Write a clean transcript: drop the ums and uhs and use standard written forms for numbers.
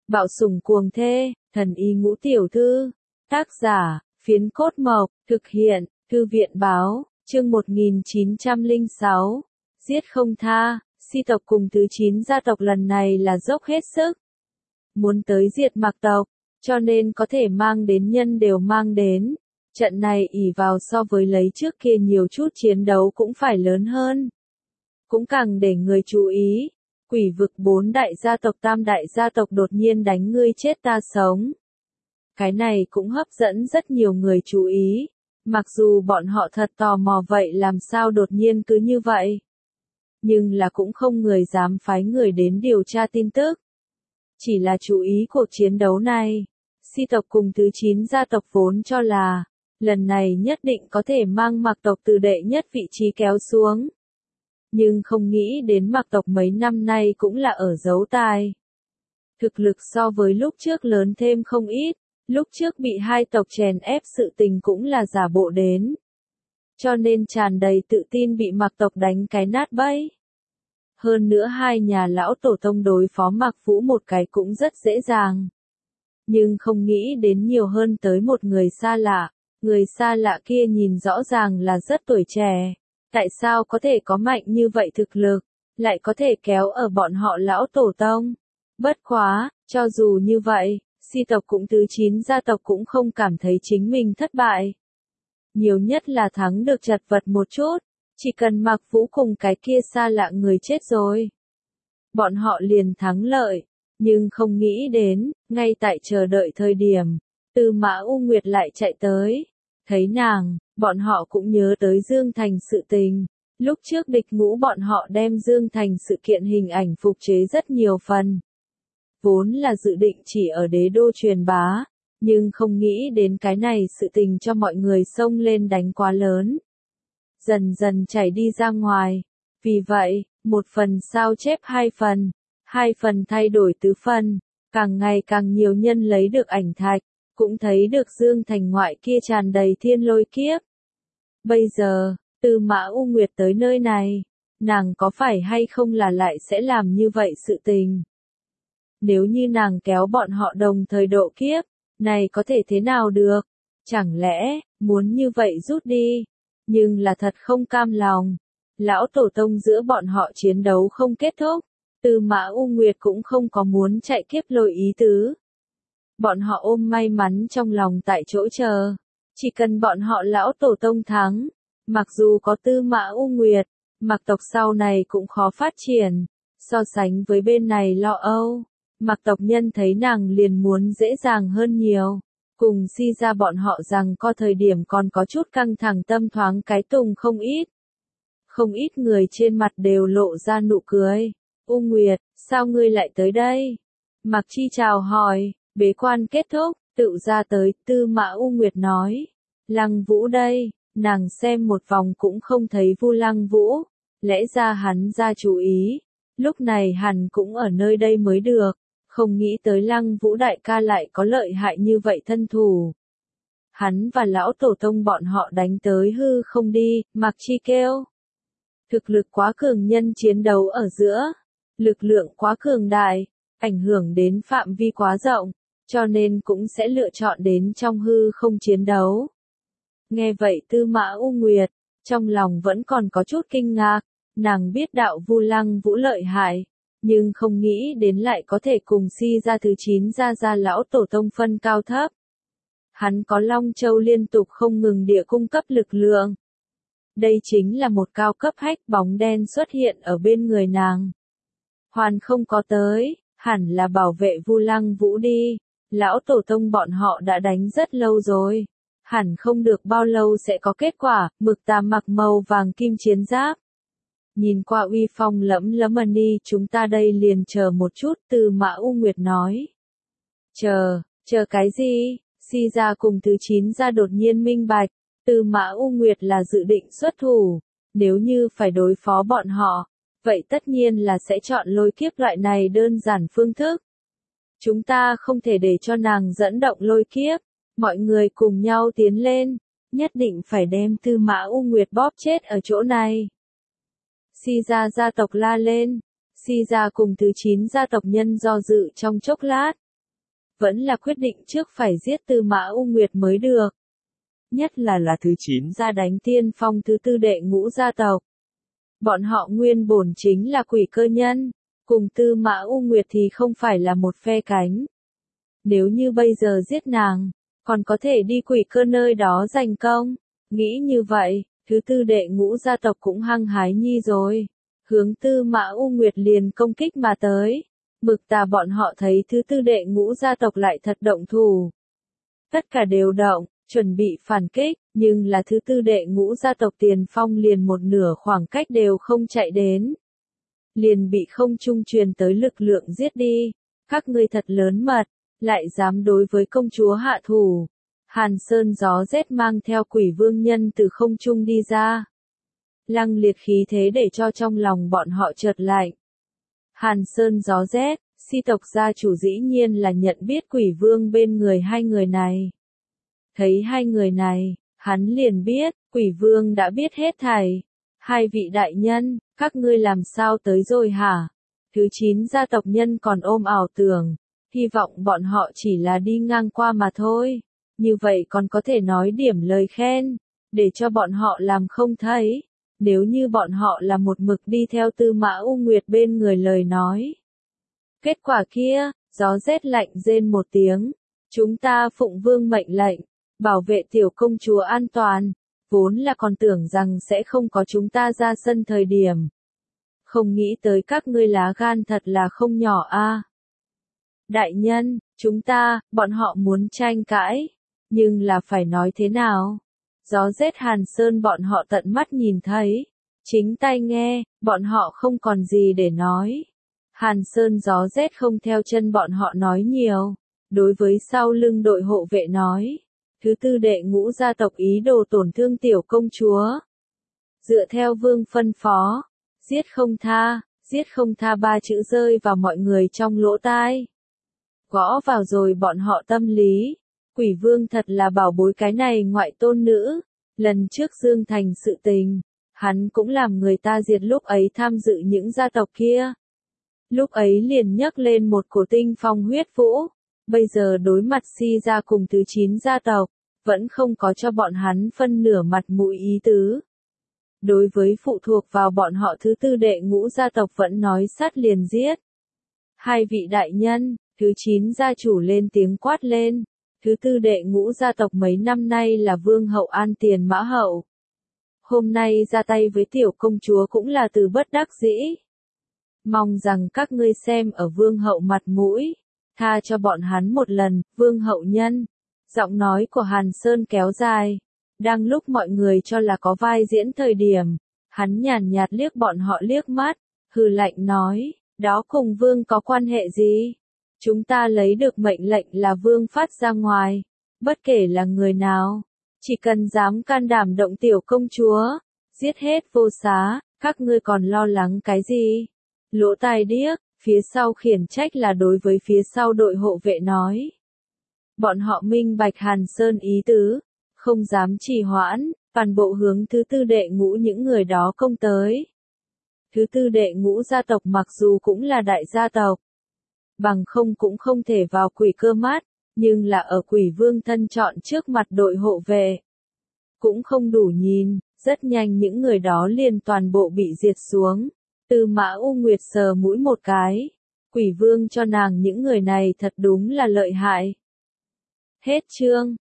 Bạo sủng cuồng thê, thần y ngũ tiểu thư. Tác giả, Phiến Cốt Mộc, thực hiện, Thư viện báo, chương 1906. Giết không tha, Si tộc cùng thứ 9 gia tộc lần này là dốc hết sức. Muốn tới diệt Mạc tộc, cho nên có thể mang đến nhân đều mang đến. Trận này ỷ vào so với lấy trước kia nhiều chút chiến đấu cũng phải lớn hơn. Cũng càng để người chú ý. Quỷ vực 4 đại gia tộc 3 đại gia tộc đột nhiên đánh ngươi chết ta sống. Cái này cũng hấp dẫn rất nhiều người chú ý. Mặc dù bọn họ thật tò mò vậy làm sao đột nhiên cứ như vậy. Nhưng là cũng không người dám phái người đến điều tra tin tức. Chỉ là chú ý cuộc chiến đấu này. Si tộc cùng thứ 9 gia tộc vốn cho là, lần này nhất định có thể mang Mạc tộc từ đệ nhất vị trí kéo xuống. Nhưng không nghĩ đến Mạc tộc mấy năm nay cũng là ở giấu tài. Thực lực so với lúc trước lớn thêm không ít, lúc trước bị hai tộc chèn ép sự tình cũng là giả bộ đến. Cho nên tràn đầy tự tin bị Mạc tộc đánh cái nát bấy. Hơn nữa hai nhà lão tổ tông đối phó Mạc Vũ một cái cũng rất dễ dàng. Nhưng không nghĩ đến nhiều hơn tới một người xa lạ. Người xa lạ kia nhìn rõ ràng là rất tuổi trẻ. Tại sao có thể có mạnh như vậy thực lực, lại có thể kéo ở bọn họ lão tổ tông? Bất quá, cho dù như vậy, Si tộc cũng thứ 9 gia tộc cũng không cảm thấy chính mình thất bại. Nhiều nhất là thắng được chật vật một chút, chỉ cần Mạc Vũ cùng cái kia xa lạ người chết rồi. Bọn họ liền thắng lợi, nhưng không nghĩ đến, ngay tại chờ đợi thời điểm, Tư Mã U Nguyệt lại chạy tới. Thấy nàng, bọn họ cũng nhớ tới Dương Thành sự tình. Lúc trước địch ngũ bọn họ đem Dương Thành sự kiện hình ảnh phục chế rất nhiều phần. Vốn là dự định chỉ ở đế đô truyền bá, nhưng không nghĩ đến cái này sự tình cho mọi người xông lên đánh quá lớn. Dần dần chảy đi ra ngoài. Vì vậy, một phần sao chép 2 phần, 2 phần thay đổi tứ phần, càng ngày càng nhiều nhân lấy được ảnh thạch. Cũng thấy được Dương Thành ngoại kia tràn đầy thiên lôi kiếp. Bây giờ, Tư Mã U Nguyệt tới nơi này, nàng có phải hay không là lại sẽ làm như vậy sự tình? Nếu như nàng kéo bọn họ đồng thời độ kiếp, này có thể thế nào được? Chẳng lẽ, muốn như vậy rút đi? Nhưng là thật không cam lòng. Lão tổ tông giữa bọn họ chiến đấu không kết thúc. Tư Mã U Nguyệt cũng không có muốn chạy kiếp lôi ý tứ. Bọn họ ôm may mắn trong lòng tại chỗ chờ. Chỉ cần bọn họ lão tổ tông thắng. Mặc dù có Tư Mã U Nguyệt, Mạc tộc sau này cũng khó phát triển. So sánh với bên này lo âu, Mạc tộc nhân thấy nàng liền muốn dễ dàng hơn nhiều. Cùng Si ra bọn họ rằng có thời điểm còn có chút căng thẳng tâm thoáng cái tùng không ít. Không ít người trên mặt đều lộ ra nụ cười. U Nguyệt, sao ngươi lại tới đây? Mạc Chi chào hỏi. Bế quan kết thúc, tự ra tới, Tư Mã U Nguyệt nói. Lăng Vũ đây, nàng xem một vòng cũng không thấy Vu Lăng Vũ. Lẽ ra hắn ra chú ý, lúc này hẳn cũng ở nơi đây mới được. Không nghĩ tới Lăng Vũ đại ca lại có lợi hại như vậy thân thủ. Hắn và lão tổ tông bọn họ đánh tới hư không đi, Mạc Chi kêu. Thực lực quá cường nhân chiến đấu ở giữa. Lực lượng quá cường đại, ảnh hưởng đến phạm vi quá rộng. Cho nên cũng sẽ lựa chọn đến trong hư không chiến đấu. Nghe vậy Tư Mã U Nguyệt, trong lòng vẫn còn có chút kinh ngạc, nàng biết đạo Vu Lăng Vũ lợi hại, nhưng không nghĩ đến lại có thể cùng Si ra thứ 9 gia lão tổ tông phân cao thấp. Hắn có Long Châu liên tục không ngừng địa cung cấp lực lượng. Đây chính là một cao cấp hách bóng đen xuất hiện ở bên người nàng. Hoàn không có tới, hẳn là bảo vệ Vu Lăng Vũ đi. Lão tổ tông bọn họ đã đánh rất lâu rồi. Hẳn không được bao lâu sẽ có kết quả, mực tà mặc màu vàng kim chiến giáp. Nhìn qua uy phong lẫm lẫm đi, chúng ta đây liền chờ một chút, Tư Mã U Nguyệt nói. Chờ cái gì? Si ra cùng thứ 9 ra đột nhiên minh bạch, Tư Mã U Nguyệt là dự định xuất thủ. Nếu như phải đối phó bọn họ, vậy tất nhiên là sẽ chọn lôi kiếp loại này đơn giản phương thức. Chúng ta không thể để cho nàng dẫn động lôi kiếp, mọi người cùng nhau tiến lên, nhất định phải đem Tư Mã U Nguyệt bóp chết ở chỗ này. Si ra gia tộc la lên, Si ra cùng thứ 9 gia tộc nhân do dự trong chốc lát, vẫn là quyết định trước phải giết Tư Mã U Nguyệt mới được. Nhất là thứ 9 ra đánh tiên phong thứ tư đệ ngũ gia tộc. Bọn họ nguyên bổn chính là quỷ cơ nhân, cùng Tư Mã U Nguyệt thì không phải là một phe cánh. Nếu như bây giờ giết nàng, còn có thể đi quỷ cơ nơi đó giành công. Nghĩ như vậy, thứ tư đệ ngũ gia tộc cũng hăng hái nhi rồi. Hướng Tư Mã U Nguyệt liền công kích mà tới. Mực Tà bọn họ thấy thứ tư đệ ngũ gia tộc lại thật động thủ. Tất cả đều động, chuẩn bị phản kích, nhưng là thứ tư đệ ngũ gia tộc tiền phong liền một nửa khoảng cách đều không chạy đến. Liền bị không trung truyền tới lực lượng giết đi. Các ngươi thật lớn mật, lại dám đối với công chúa hạ thủ. Hàn Sơn gió rét mang theo quỷ vương nhân từ không trung đi ra. Lăng liệt khí thế để cho trong lòng bọn họ chợt lạnh. Hàn Sơn gió rét, si tộc gia chủ dĩ nhiên là nhận biết quỷ vương bên người hai người này. Thấy hai người này, hắn liền biết, quỷ vương đã biết hết thảy. Hai vị đại nhân, các ngươi làm sao tới rồi hả? Thứ 9 gia tộc nhân còn ôm ảo tưởng, hy vọng bọn họ chỉ là đi ngang qua mà thôi. Như vậy còn có thể nói điểm lời khen, để cho bọn họ làm không thấy. Nếu như bọn họ là một mực đi theo Tư Mã U Nguyệt bên người lời nói. Kết quả kia, gió rét lạnh rên một tiếng. Chúng ta phụng vương mệnh lệnh, bảo vệ tiểu công chúa an toàn. Vốn là còn tưởng rằng sẽ không có chúng ta ra sân thời điểm. Không nghĩ tới các ngươi lá gan thật là không nhỏ a. Đại nhân, bọn họ muốn tranh cãi. Nhưng là phải nói thế nào? Gió rét Hàn Sơn bọn họ tận mắt nhìn thấy. Chính tai nghe, bọn họ không còn gì để nói. Hàn Sơn gió rét không theo chân bọn họ nói nhiều. Đối với sau lưng đội hộ vệ nói. Thứ tư đệ ngũ gia tộc ý đồ tổn thương tiểu công chúa. Dựa theo vương phân phó. Giết không tha ba chữ rơi vào mọi người trong lỗ tai. Gõ vào rồi bọn họ tâm lý. Quỷ vương thật là bảo bối cái này ngoại tôn nữ. Lần trước Dương Thành sự tình, hắn cũng làm người ta diệt lúc ấy tham dự những gia tộc kia. Lúc ấy liền nhấc lên một cổ tinh phong huyết vũ. Bây giờ đối mặt Si gia cùng thứ 9 gia tộc, vẫn không có cho bọn hắn phân nửa mặt mũi ý tứ. Đối với phụ thuộc vào bọn họ thứ tư đệ ngũ gia tộc vẫn nói sát liền giết. Hai vị đại nhân, thứ 9 gia chủ lên tiếng quát lên. Thứ tư đệ ngũ gia tộc mấy năm nay là vương hậu An Tiền Mã hậu. Hôm nay ra tay với tiểu công chúa cũng là từ bất đắc dĩ. Mong rằng các ngươi xem ở vương hậu mặt mũi, tha cho bọn hắn một lần, vương hậu nhân. Giọng nói của Hàn Sơn kéo dài. Đang lúc mọi người cho là có vai diễn thời điểm, hắn nhàn nhạt liếc bọn họ liếc mắt, hừ lạnh nói, đó cùng vương có quan hệ gì? Chúng ta lấy được mệnh lệnh là vương phát ra ngoài, bất kể là người nào, chỉ cần dám can đảm động tiểu công chúa, giết hết vô xá, các ngươi còn lo lắng cái gì? Lỗ tai điếc, phía sau khiển trách là đối với phía sau đội hộ vệ nói. Bọn họ minh bạch Hàn Sơn ý tứ, không dám trì hoãn, toàn bộ hướng thứ tư đệ ngũ những người đó công tới. Thứ tư đệ ngũ gia tộc mặc dù cũng là đại gia tộc, bằng không cũng không thể vào quỷ cơ mắt, nhưng là ở quỷ vương thân chọn trước mặt đội hộ vệ. Cũng không đủ nhìn, rất nhanh những người đó liền toàn bộ bị diệt xuống. Tư Mã U Nguyệt sờ mũi một cái. Quỷ vương cho nàng những người này thật đúng là lợi hại. Hết chương.